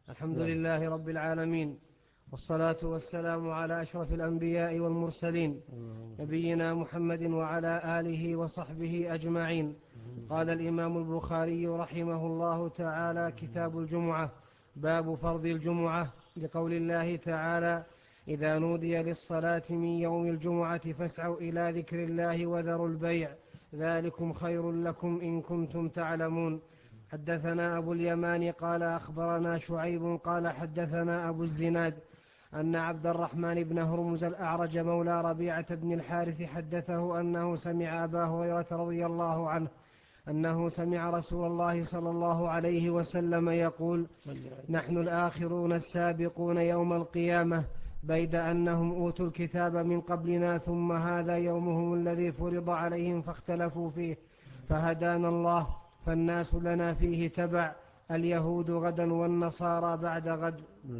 الحمد لله رب العالمين، والصلاة والسلام على أشرف الأنبياء والمرسلين نبينا محمد وعلى آله وصحبه أجمعين. قال الإمام البخاري رحمه الله تعالى: كتاب الجمعة. باب فرض الجمعة، لقول الله تعالى: إذا نودي للصلاة من يوم الجمعة فاسعوا إلى ذكر الله وذروا البيع، ذلكم خير لكم إن كنتم تعلمون. حدثنا أبو اليمان قال أخبرنا شعيب قال حدثنا أبو الزناد أن عبد الرحمن بن هرمز الأعرج مولى ربيعة بن الحارث حدثه أنه سمع أبا هريرة رضي الله عنه أنه سمع رسول الله صلى الله عليه وسلم يقول: نحن الآخرون السابقون يوم القيامة، بيد أنهم أوتوا الكتاب من قبلنا، ثم هذا يومهم الذي فرض عليهم فاختلفوا فيه، فهدانا الله، فالناس لنا فيه تبع، اليهود غدا والنصارى بعد غد.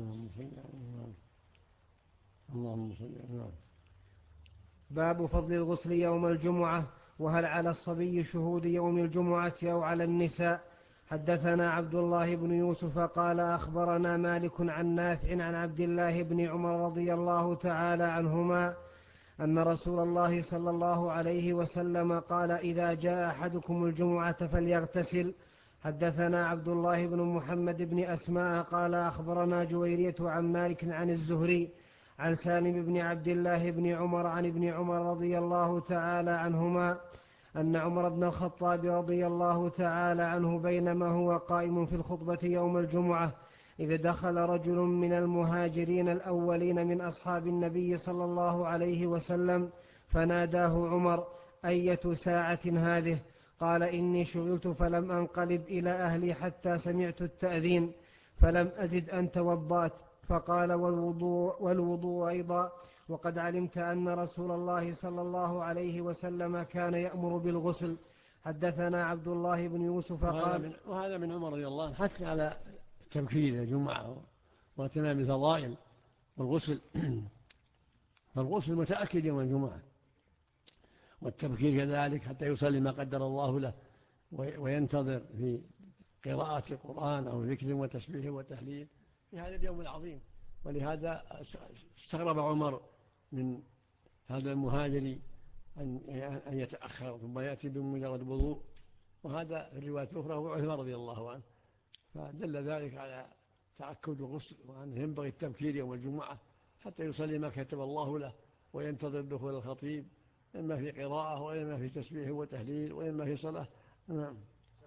اللهم صل على. باب فضل الغسل يوم الجمعة، وهل على الصبي شهود يوم الجمعة أو على النساء. حدثنا عبد الله بن يوسف قال أخبرنا مالك عن نافع عن عبد الله بن عمر رضي الله تعالى عنهما أن رسول الله صلى الله عليه وسلم قال: إذا جاء أحدكم الجمعة فليغتسل. حدثنا عبد الله بن محمد بن أسماء قال أخبرنا جويرية عن مالك عن الزهري عن سالم بن عبد الله بن عمر عن ابن عمر رضي الله تعالى عنهما أن عمر بن الخطاب رضي الله تعالى عنه بينما هو قائم في الخطبة يوم الجمعة إذ دخل رجل من المهاجرين الأولين من أصحاب النبي صلى الله عليه وسلم فناداه عمر: أية ساعة هذه؟ قال: إني شغلت فلم أنقلب إلى أهلي حتى سمعت التأذين فلم أزد أن توضأت. فقال: والوضوء أيضا، وقد علمت أن رسول الله صلى الله عليه وسلم كان يأمر بالغسل. حدثنا عبد الله بن يوسف قال: وهذا من عمر رضي الله عنه حتى على التبكير الجمعة واغتنام بالفضائل والغسل. فالغسل متأكد يوم الجمعة، والتبكير كذلك حتى يصلي ما قدر الله له وينتظر في قراءة القرآن أو ذكر وتسبيح وتهليل في هذا اليوم العظيم. ولهذا استغرب عمر من هذا المهاجر أن يتأخر ثم يأتي بمجرد وضوء، وهذا في الرواية الأخرى هو عثمان رضي الله عنه، فدل ذلك على تأكد الغسل وأنه ينبغي التبكير يوم الجمعة حتى يصلي ما كتب الله له وينتظر دخول الخطيب، إما في قراءة وإما في تسبيح وتهليل وإما في صلاة. نعم.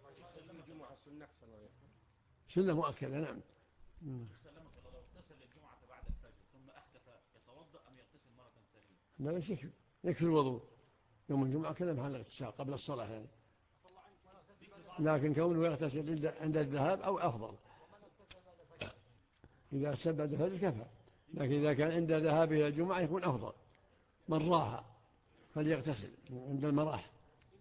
سنة مؤكدة. نعم. سلمك الله، لو اغتسل الجمعة بعد الفجر ثم أحدث يتوضأ أم يغتسل مرة ثانية؟ لا، يكفي الوضوء يوم الجمعة كذا محل الاغتسال قبل الصلاة يعني. لكن كونه يغتسل عند الذهاب أو أفضل. إذا اغتسل بعد الفجر كفى، لكن إذا كان عند ذهابه إلى الجمعة يكون أفضل. من راح فليغتسل عند المراح.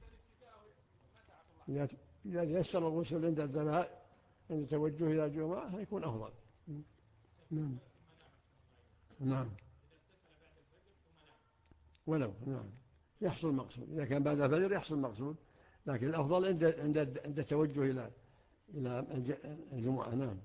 إذا تيسر الغسل عند الذهاب عند توجه إلى الجمعة يكون أفضل. نعم. نعم. ولو نعم يحصل مقصود، إذا كان بعد الفجر يحصل مقصود، لكن الأفضل عند التوجه إلى الجمعة. نعم.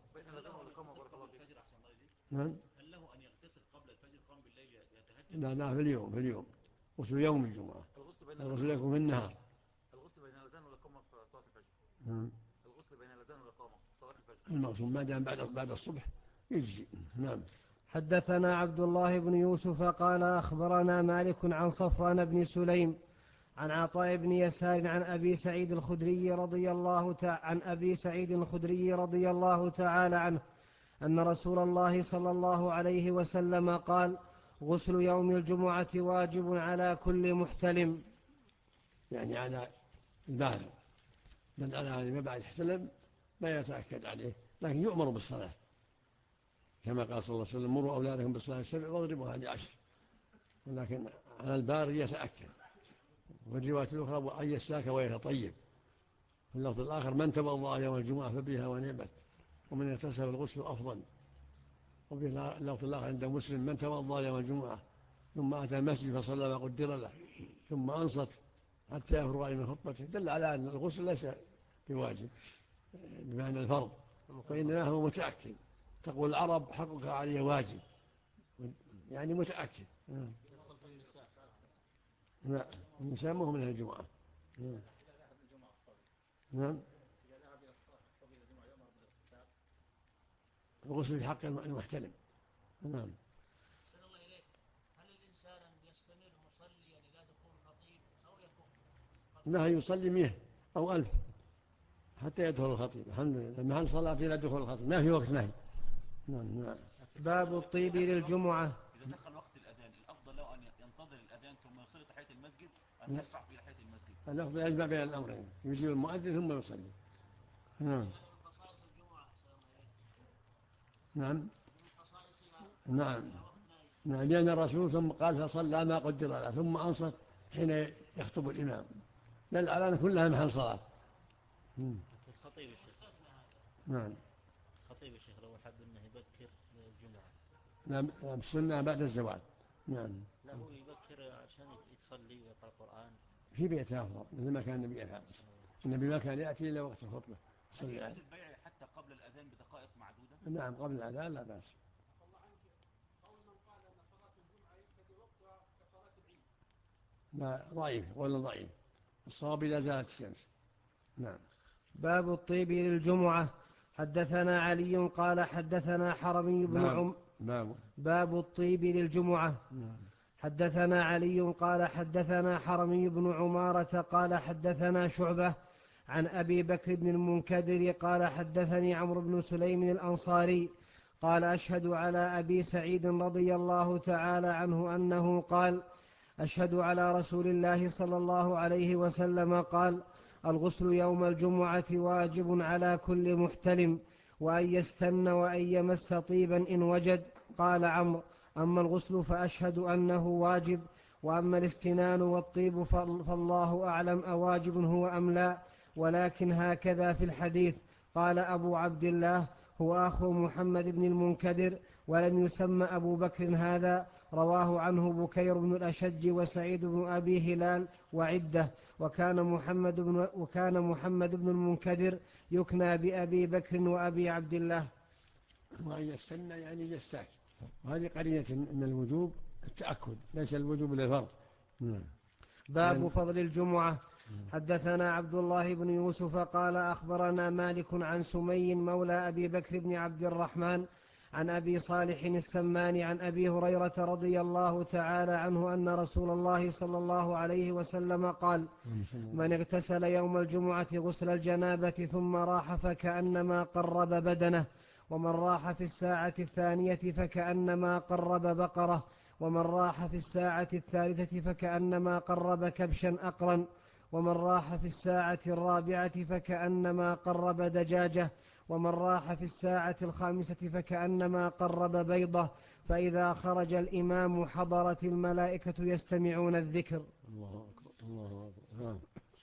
نعم. هل له أن يغتسل قبل الفجر قام بالليل يتهجد؟ لا، في اليوم غسل يوم الجمعة. الغسل يكون في النهار. الغسل بين الأذان والإقامة في صلاة الفجر. نعم. الغسل بين الأذان والإقامة في صلاة الفجر المقصود ما دام بعد الصبح يجزي. نعم. حدثنا عبد الله بن يوسف قال أخبرنا مالك عن صفوان بن سليم عن عطاء بن يسار عن أبي سعيد الخدري رضي الله تعالى عنه أن رسول الله صلى الله عليه وسلم قال: غسل يوم الجمعة واجب على كل محتلم، يعني على البالغ، بل على ما بعد احتلم ما يتأكد عليه، لكن يؤمر بالصلاة كما قال صلى الله عليه وسلم: مروا أولادكم بالصلاة 7 واضربوها ل10. ولكن على البالغ يتأكد. والرواية الأخرى: وأن يستاك ويتطيب. في اللفظ الآخر: من توضأ يوم الجمعة فبها ونعمت، ومن اغتسل الغسل أفضل. وفي اللفظ الآخر عند مسلم: من توضأ يوم الجمعة ثم أتى المسجد فصلى ما قدر له ثم أنصت حتى يفرغ من خطبته، دل على أن الغسل ليس بواجب بمعنى الفرض، وإنما هو متأكد تقول العرب حقك علي واجب، يعني متأكد. يدخل في النساء. لا، النساء مو من الجمعة. إذا ذهب الجمعة الصبي. نعم. إذا ذهب إلى الصبي الجمعة يؤمر بالاغتسال. الغسل في حق المحتلم. نعم. أحسن الله إليك. هل الإنسان يستمر مصليا إلى دخول الخطيب أو يكف؟ لا، يصلي 100 أو 1000 حتى يدخل الخطيب. الحمد لله، محل صلاة إلى دخول الخطيب، ما في وقت نهي. نعم. باب الطيب للجمعة. إذا دخل وقت الأذان الأفضل له أن ينتظر الأذان ثم يصلي تحية المسجد أم يسرع إلى تحية المسجد؟ الأفضل يجمع بين الأمرين، يجيب المؤذن ثم يصلي. نعم. من خصائص الجمعة أحسن الله إليك. نعم. من خصائصها. نعم. وقت نعم، لأن الرسول ثم قال فصلى ما قدر له ثم أنصت حين يخطب الإمام. الأعلام كلها محل صلاة. الخطيب يا شيخ. نعم. الخطيب يا شيخ لو حب أنه يبكر للجمعة. لا، السنة بعد الزواج. نعم. لا، هو يبكر عشان يصلي ويقرأ القرآن. في بيته أفضل، مثل ما كان النبي يفعل. النبي ما كان يأتي إلا وقت الخطبة. هل يجوز البيع حتى قبل الأذان بدقائق معدودة؟ نعم، قبل الأذان لا بأس. الله عنك. قول من قال أن صلاة الجمعة يبتدئ وقتها كصلاة العيد. لا، ضعيف ولا ضعيف، الصواب إذا زالت الشمس. نعم. باب الطيب للجمعة. حدثنا علي قال حدثنا حرمي بن باب الطيب للجمعة. نعم. حدثنا علي قال حدثنا حرمي بن عمارة قال حدثنا شعبة عن أبي بكر بن المنكدر قال حدثني عمرو بن سليم الأنصاري قال أشهد على أبي سعيد رضي الله تعالى عنه أنه قال أشهد على رسول الله صلى الله عليه وسلم قال الغسل يوم الجمعة واجب على كل محتلم وأن يستن وأن يمس طيبا إن وجد. قال عمرو أما الغسل فأشهد أنه واجب، وأما الاستنان والطيب فالله أعلم أواجب هو أم لا، ولكن هكذا في الحديث. قال أبو عبد الله هو أخو محمد بن المنكدر ولم يسمى أبو بكر هذا. رواه عنه بكير بن الأشج وسعيد بن أبي هلال وعدة. وكان محمد بن المنكدر يكنى بأبي بكر وأبي عبد الله. وأن يستنى يعني يستاك، وهذه قرينة أن الوجوب التأكد ليس الوجوب للفرض. باب فضل الجمعة. حدثنا عبد الله بن يوسف قال أخبرنا مالك عن سمي مولى أبي بكر بن عبد الرحمن عن أبي صالح السمان عن أبي هريرة رضي الله تعالى عنه أن رسول الله صلى الله عليه وسلم قال من اغتسل يوم الجمعة غسل الجنابة ثم راح فكأنما قرب بدنه، ومن راح في الساعة الثانية فكأنما قرب بقرة، ومن راح في الساعة الثالثة فكأنما قرب كبشا أقرا، ومن راح في الساعة الرابعة فكأنما قرب دجاجة، ومن راح في الساعة الخامسة فكأنما قرب بيضة، فإذا خرج الإمام حضرت الملائكة يستمعون الذكر. الله أكبر الله أكبر.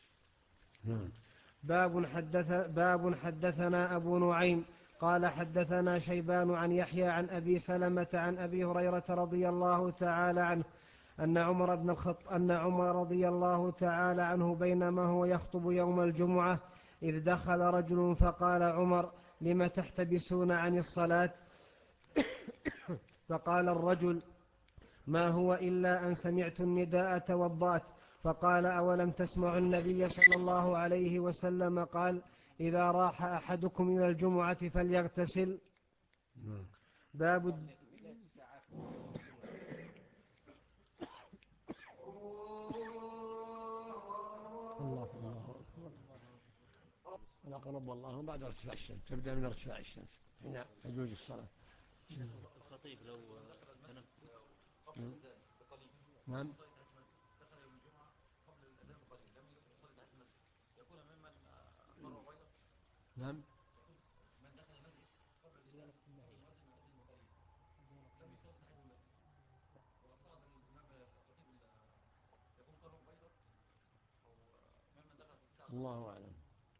باب حدثنا أبو نعيم قال حدثنا شيبان عن يحيى عن أبي سلمة عن أبي هريرة رضي الله تعالى عنه أن عمر رضي الله تعالى عنه بينما هو يخطب يوم الجمعة إذ دخل رجل فقال عمر لم تحتبسون عن الصلاة؟ فقال الرجل ما هو إلا أن سمعت النداء توضأت. فقال أولم تسمع النبي صلى الله عليه وسلم قال إذا راح أحدكم إلى الجمعة فليغتسل. باب الأقرب والله بعد ارتفاع الشمس، تبدأ من ارتفاع الشمس حين تجوز الصلاة. الخطيب لو تنفل قبل الأذان بقليل. نعم. دخل يوم الجمعة قبل الأذان بقليل لم يصلي تحت المسجد يكون ممن قرأ بيضا. نعم. من دخل المسجد قبل الأذان بقليل لم يصلي تحت المسجد وصعد الإمام الخطيب يكون قرأ بيضا أو ممن دخل في الساعة. الله أعلم.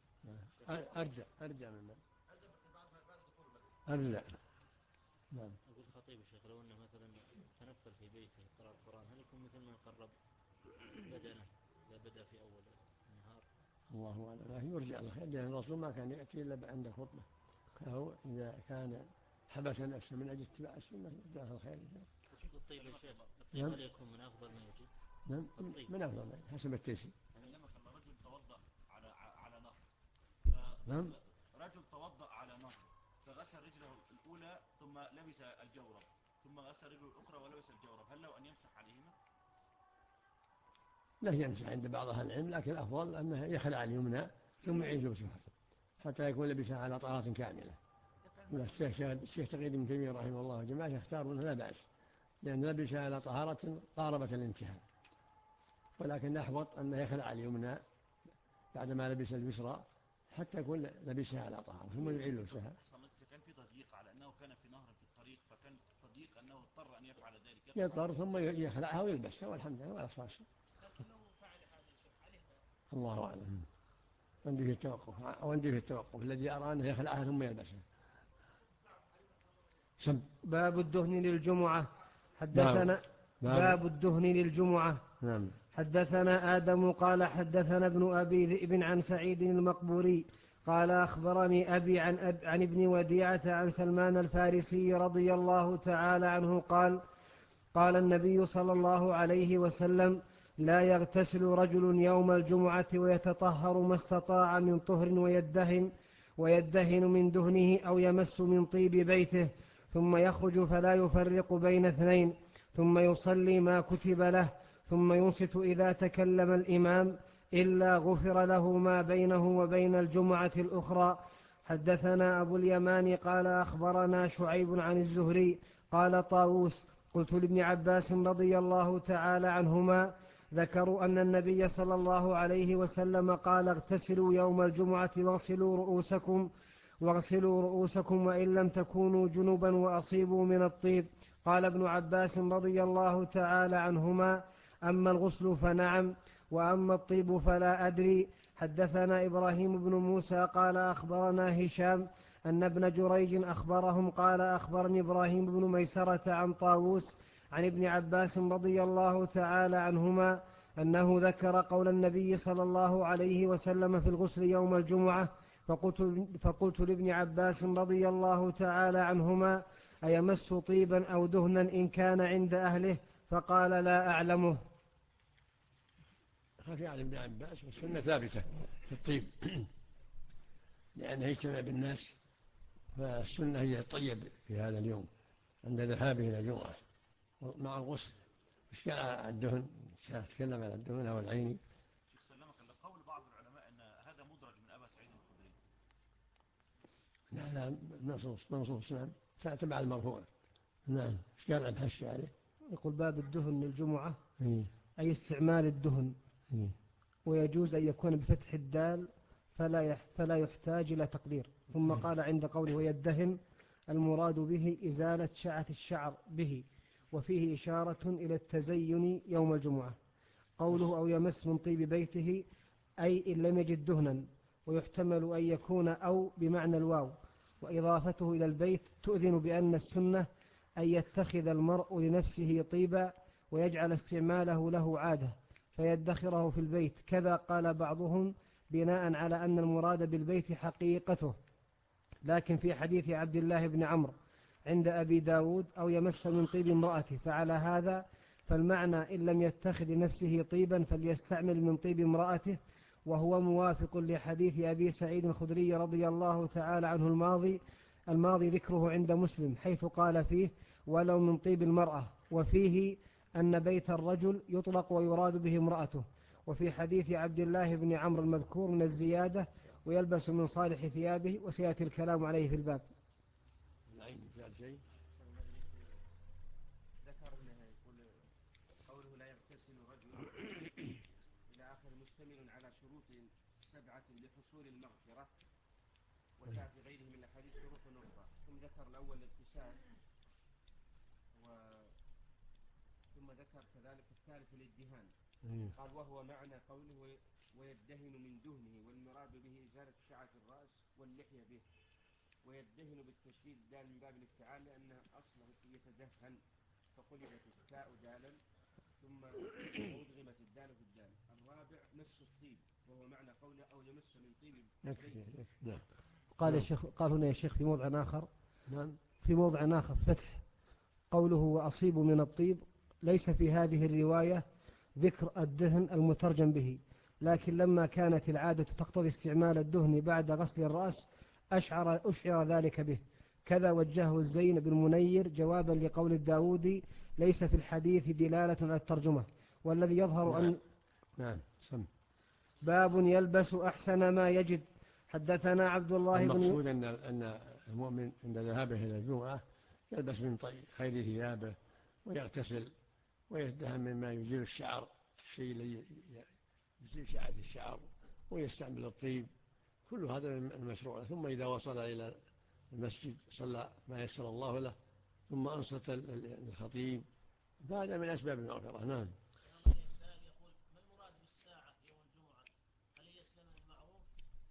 أرجع ممن بس بعد دخول المسجد أرجع. نعم. أقول خطيب الشيخ لو أنه مثلا تنفل في بيته قرأ القرآن هل يكون مثل من قرب بدنه إذا بدأ في أول النهار؟ الله أعلم، لكن يرجع الخير لأن الرسول ما كان يأتي إلا عند خطبة، فهو إذا كان حبس نفسه من أجل اتباع السنة جزاه الخير. الطيب يا شيخ، الطيب هل يكون من أفضل ما يجب؟ نعم من أفضل حسب التيسير. رجل توضأ على نهر نعم. رجل توضأ على نهر فغسل رجله الأولى ثم لبس الجورب ثم غسل رجله الأخرى ولبس الجورب، هل له أن يمسح عليهما؟ لا يمسح عند بعض أهل العلم، لكن الأفضل أنه يخلع اليمنى ثم يعيد لبسها حتى يكون لبسها على طهارة كاملة. الشيخ تقي بن تيمية رحمه الله وجماعة يختارون لا بأس، لأن لبسها على طهارة قاربة الانتهاء، ولكن أحوط أنه يخلع اليمنى بعدما لبس اليسرى حتى يكون لبسها على طهارة ثم يعيد لبسها. كان في تضييق على أنه كان في نهر في الطريق، فكان تضييق أنه اضطر أن يفعل ذلك، يضطر ثم يخلعها ويلبسها والحمد لله ولا صار شيء. الله أعلم. عندي في التوقف الذي أرى أنه يخلعها ثم يلبسها. باب الدهن للجمعة. حدثنا باب الدهن للجمعة. نعم. حدثنا آدم قال حدثنا ابن أبي ذئب عن سعيد المقبوري قال أخبرني أبي عن ابن وديعة عن سلمان الفارسي رضي الله تعالى عنه قال النبي صلى الله عليه وسلم: لا يغتسل رجل يوم الجمعة ويتطهر ما استطاع من طهر ويدهن من دهنه أو يمس من طيب بيته ثم يخرج فلا يفرق بين اثنين ثم يصلي ما كتب له ثم ينصت إذا تكلم الإمام إلا غفر له ما بينه وبين الجمعة الأخرى. حدثنا أبو اليمان قال أخبرنا شعيب عن الزهري قال طاووس: قلت لابن عباس رضي الله تعالى عنهما: ذكروا أن النبي صلى الله عليه وسلم قال: اغتسلوا يوم الجمعة واغسلوا رؤوسكم وإن لم تكونوا جنبا وأصيبوا من الطيب. قال ابن عباس رضي الله تعالى عنهما: أما الغسل فنعم، وأما الطيب فلا أدري. حدثنا إبراهيم بن موسى قال أخبرنا هشام أن ابن جريج أخبرهم قال أخبرني إبراهيم بن ميسرة عن طاووس عن ابن عباس رضي الله تعالى عنهما أنه ذكر قول النبي صلى الله عليه وسلم في الغسل يوم الجمعة، فقلت لابن عباس رضي الله تعالى عنهما: أيمس طيبا أو دهنا إن كان عند أهله؟ فقال: لا أعلمه. خفي على ابن عباس والسنة ثابتة في الطيب لأنه يجتمع بالناس، فالسنة هي الطيب في هذا اليوم عند ذهابه إلى الجمعة مع الغسل. مش قال الدهن، تكلم على الدهن أو العيني. شيخ سلمك قول بعض العلماء أن هذا مدرج من أبا سعيد الخدري. لا منصوص نعم تبع المرفوع. نعم. ايش قال الحش عليه؟ يقول باب الدهن للجمعة أي استعمال الدهن، ويجوز أن يكون بفتح الدال فلا يحتاج إلى تقدير. ثم قال عند قوله ويدهن المراد به إزالة شعة الشعر به، وفيه إشارة إلى التزين يوم الجمعة. قوله أو يمس من طيب بيته أي إن لم يجد دهنا، ويحتمل أن يكون أو بمعنى الواو، وإضافته إلى البيت تؤذن بأن السنة أن يتخذ المرء لنفسه طيبا ويجعل استعماله له عادة فيدخره في البيت. كذا قال بعضهم بناء على أن المراد بالبيت حقيقته، لكن في حديث عبد الله بن عمرو عند أبي داود أو يمس من طيب امرأته، فعلى هذا فالمعنى إن لم يتخذ لنفسه طيبا فليستعمل من طيب امرأته، وهو موافق لحديث أبي سعيد الخدري رضي الله تعالى عنه الماضي ذكره عند مسلم حيث قال فيه ولو من طيب المرأة، وفيه أن بيت الرجل يطلق ويراد به امرأته. وفي حديث عبد الله بن عمرو المذكور من الزيادة ويلبس من صالح ثيابه، وسيأتي الكلام عليه في الباب. العين زاد شيء ذكر أنه يقول قوله لا يغتسل رجل إلى آخر مشتمل على شروط 7 لحصول المغفرة، وجاء في غيره من الأحاديث شروط أخرى. ثم ذكر الأول الاغتسال، ثم ذكر كذلك الثالث الادهان. قال وهو معنى قوله ويدهن من دهنه، والمراد به إزالة شعة الرأس واللحية به. ويدهن بالتشديد الدال من باب الافتعال لأن أصله يتدهن، فقلبت التاء دالا ثم أدغمت الدال في الدال. الرابع مس الطيب، وهو معنى قوله أو يمس من طيب بيته. قال هنا يا شيخ في موضع آخر: نعم. في موضع آخر فتح قوله وأصيب من الطيب، ليس في هذه الرواية ذكر الدهن المترجم به، لكن لما كانت العادة تقتضي استعمال الدهن بعد غسل الرأس أشعر ذلك به. كذا وجهه الزين بن منير جوابا لقول الداودي ليس في الحديث دلالة على الترجمة، والذي يظهر أن باب يلبس أحسن ما يجد. حدثنا عبد الله بن المقصود أن المؤمن عند ذهابه إلى الجمعة يلبس من خير ثيابه ويغتسل ويدهن مما يزيل الشعر، الشيء الذي يزيل شعة الشعر، ويستعمل الطيب، كل هذا المشروع. ثم إذا وصل إلى المسجد صلى ما يسر الله له، ثم أنصت الخطيب، فهذا من أسباب المغفرة. نعم. سائل يقول ما المراد بالساعة يوم الجمعة؟ هل هي الزمن المعروف؟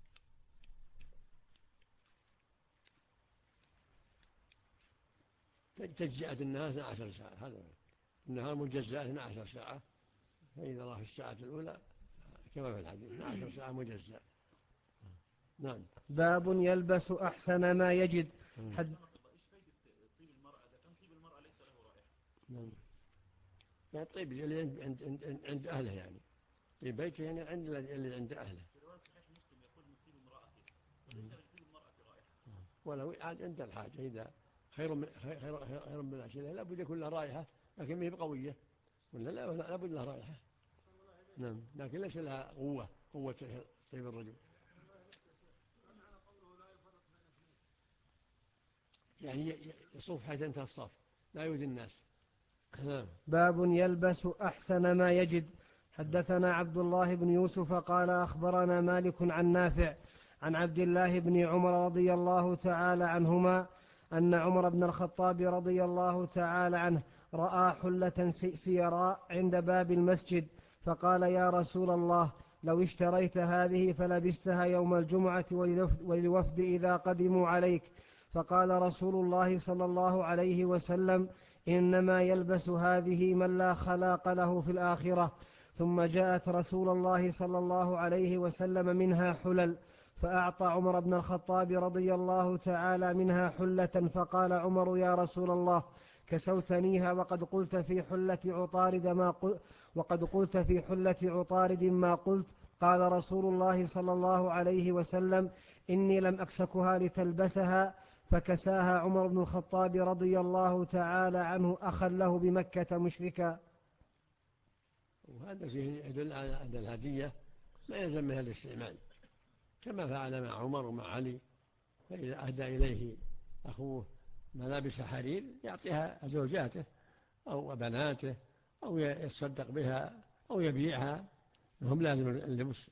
تجزئة النهار 12 ساعة، هذا النهار مجزأة 12 ساعة، فإذا راح الساعة الأولى كما في الحديث 12 ساعة مجزأة. نعم. باب يلبس أحسن ما يجد. ايش فائدة طيب المرأة اذا كان طيب المرأة ليس له رائحة؟ نعم. يعني الطيب اللي عند أهله، يعني طيب بيته يعني اللي عند أهله. في رواية صحيح مسلم يقول من طيب امرأته وليس لطيب المرأة رائحة. ولو عاد عند الحاجة، إذا خير من الأشياء لا بد يكون له رائحة، لكن ما هي بقوية، ولا لا بد له رائحة. نعم، لكن ليس لها قوة طيب الرجل. يعني يصوف حيث انتهى الصف، لا يؤذي الناس. باب يلبس أحسن ما يجد. حدثنا عبد الله بن يوسف قال أخبرنا مالك عن نافع عن عبد الله بن عمر رضي الله تعالى عنهما أن عمر بن الخطاب رضي الله تعالى عنه رأى حلة سيراء عند باب المسجد، فقال يا رسول الله لو اشتريت هذه فلبستها يوم الجمعة وللوفد إذا قدموا عليك. فقال رسول الله صلى الله عليه وسلم إنما يلبس هذه من لا خلاق له في الآخرة. ثم جاءت رسول الله صلى الله عليه وسلم منها حلل، فأعطى عمر بن الخطاب رضي الله تعالى منها حلة، فقال عمر يا رسول الله كسوتنيها وقد قلت في حلة عطارد ما قلت. قال رسول الله صلى الله عليه وسلم إني لم أكسكها لتلبسها، فكساها عمر بن الخطاب رضي الله تعالى عنه أخا له بمكة مشركا. وهذا فيه يدل على أن الهدية لا يلزم منها الاستعمال، كما فعل مع عمر ومع علي، فإذا أهدى إليه أخوه ملابس حرير يعطيها زوجاته أو بناته أو يتصدق بها أو يبيعها، هم لازم اللبس.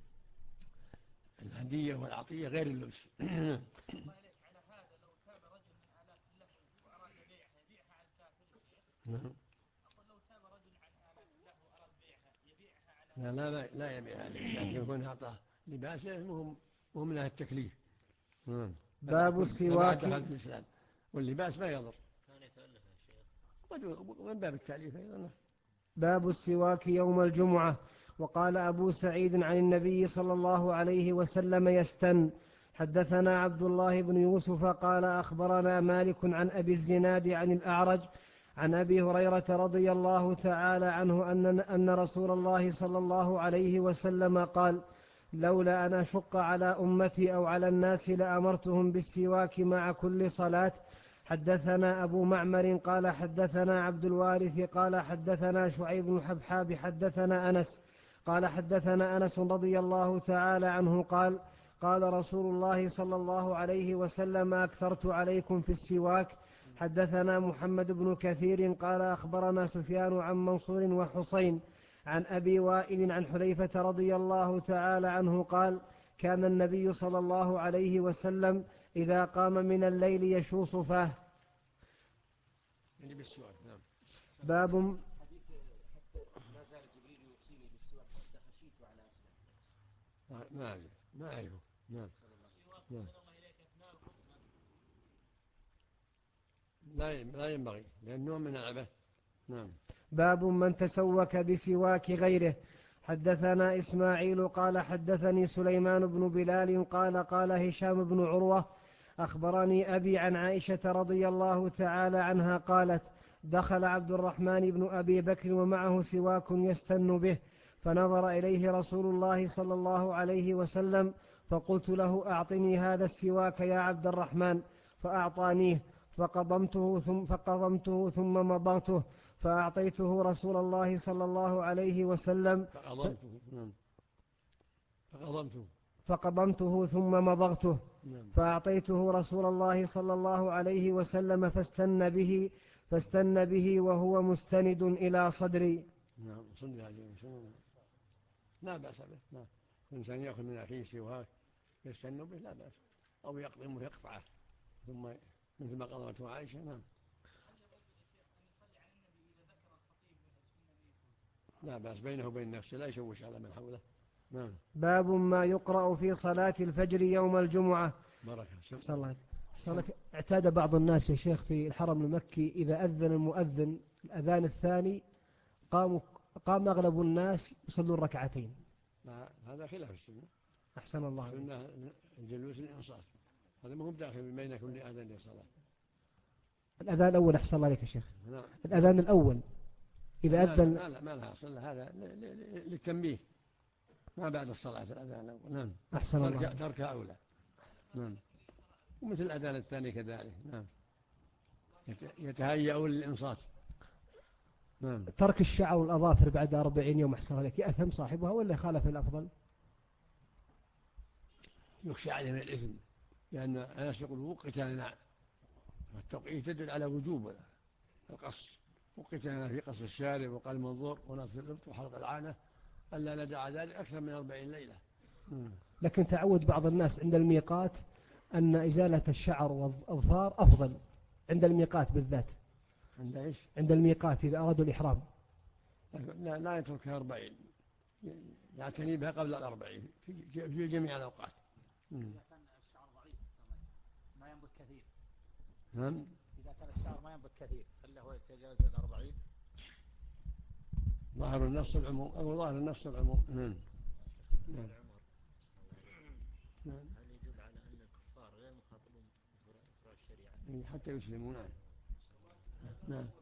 الهدية والعطية غير اللبس. على هذا لو تاب رجل من آلات اللهو وأراد يبيعها على الكافر شيخ. أقول لو تاب رجل عن آلات اللهو وأراد يبيعها على لا يبيعها، لكن يكون أعطاه لباسه مهم لها التكليف. باب السواك. دخل في الإسلام واللباس ما يضر، كان يتألف يا شيخ، ومن باب التأليف أيضا. باب السواك يوم الجمعة. وقال أبو سعيد عن النبي صلى الله عليه وسلم يستن. حدثنا عبد الله بن يوسف قال أخبرنا مالك عن أبي الزناد عن الأعرج عن أبي هريرة رضي الله تعالى عنه أن رسول الله صلى الله عليه وسلم قال لولا أن أشق على أمتي أو على الناس لأمرتهم بالسواك مع كل صلاة. حدثنا أبو معمر قال حدثنا عبد الوارث قال حدثنا شعيب بن حبحاب حدثنا أنس قال حدثنا أنس رضي الله تعالى عنه قال رسول الله صلى الله عليه وسلم أكثرت عليكم في السواك. حدثنا محمد بن كثير قال أخبرنا سفيان عن منصور وحسين عن أبي وائل عن حذيفة رضي الله تعالى عنه قال كان النبي صلى الله عليه وسلم إذا قام من الليل يشوص فاه. يعني بالسواك. نعم. باب حديث حتى ما زال جبريل يوصيني بالسواك حتى خشيت على أسناني. ما أعرفه. نعم. نعم. لا ينبغي لأن نوع من العبث. نعم. باب من تسوك بسواك غيره. حدثنا إسماعيل قال حدثني سليمان بن بلال قال هشام بن عروة أخبرني أبي عن عائشة رضي الله تعالى عنها قالت: دخل عبد الرحمن بن أبي بكر ومعه سواك يستن به، فنظر إليه رسول الله صلى الله عليه وسلم، فقلت له: أعطني هذا السواك يا عبد الرحمن، فأعطانيه، فقضمته ثم مضغته، فأعطيته رسول الله صلى الله عليه وسلم، فقضمته ثم مضغته، فأعطيته رسول الله صلى الله عليه وسلم، فاستن به وهو مستند إلى صدري. نعم، لا بأس به. نعم، الإنسان يأخذ من أخيه سواك يستن به لا بأس، أو يقضمه يقطعه ثم مثل ما قضته عائشة. نعم. لا بأس بينه وبين نفسه، لا يشوش على من حوله. نعم. باب ما يقرأ في صلاة الفجر يوم الجمعة. بركة. الله. اعتاد بعض الناس يا شيخ في الحرم المكي إذا أذن المؤذن الأذان الثاني قام أغلب الناس يصلون ركعتين. هذا خلاف السنة. أحسن الله. السنة الجلوس الإنصات، هذا ما هو داخل بين كل أذان لصلاة. الأذان الأول أحسن الله عليك يا شيخ. نعم. الأذان الأول إذا أذن ما لها أصل، هذا للتنبيه ما بعد الصلاة الأذان الأول. نعم. أحسن الله. تركها أولى. نعم. ومثل الأذان الثاني كذلك. نعم. يتهيأ للإنصات. نعم. ترك الشعر والأظافر بعد 40 يوم أحسن الله عليك، يأثم صاحبها ولا خالف الأفضل؟ يخشى عليه من الإثم، لأن الناس يقول وقت لنا، والتوقيت تدل على وجوب القص، وقت لنا في قص الشارب وقال المنظور ونصف الإبط وحلق العانة ألا ندع ذلك أكثر من 40 ليلة. لكن تعود بعض الناس عند الميقات أن إزالة الشعر والأظفار أفضل عند الميقات بالذات. عند إيش؟ عند الميقات إذا أرادوا الإحرام. لا يتركها 40، يعتني بها قبل 40 في جميع الأوقات. إذا كان الشعر ضعيف ما ينبت كثير. نعم. إذا كان الشعر ما ينبت كثير هل له يتجاوز 40؟ ظاهر النص العموم، أو ظاهر النص العموم. نعم. هل يدل على أن الكفار غير مخاطبون بفروع الشريعة حتى يسلمون؟ نعم.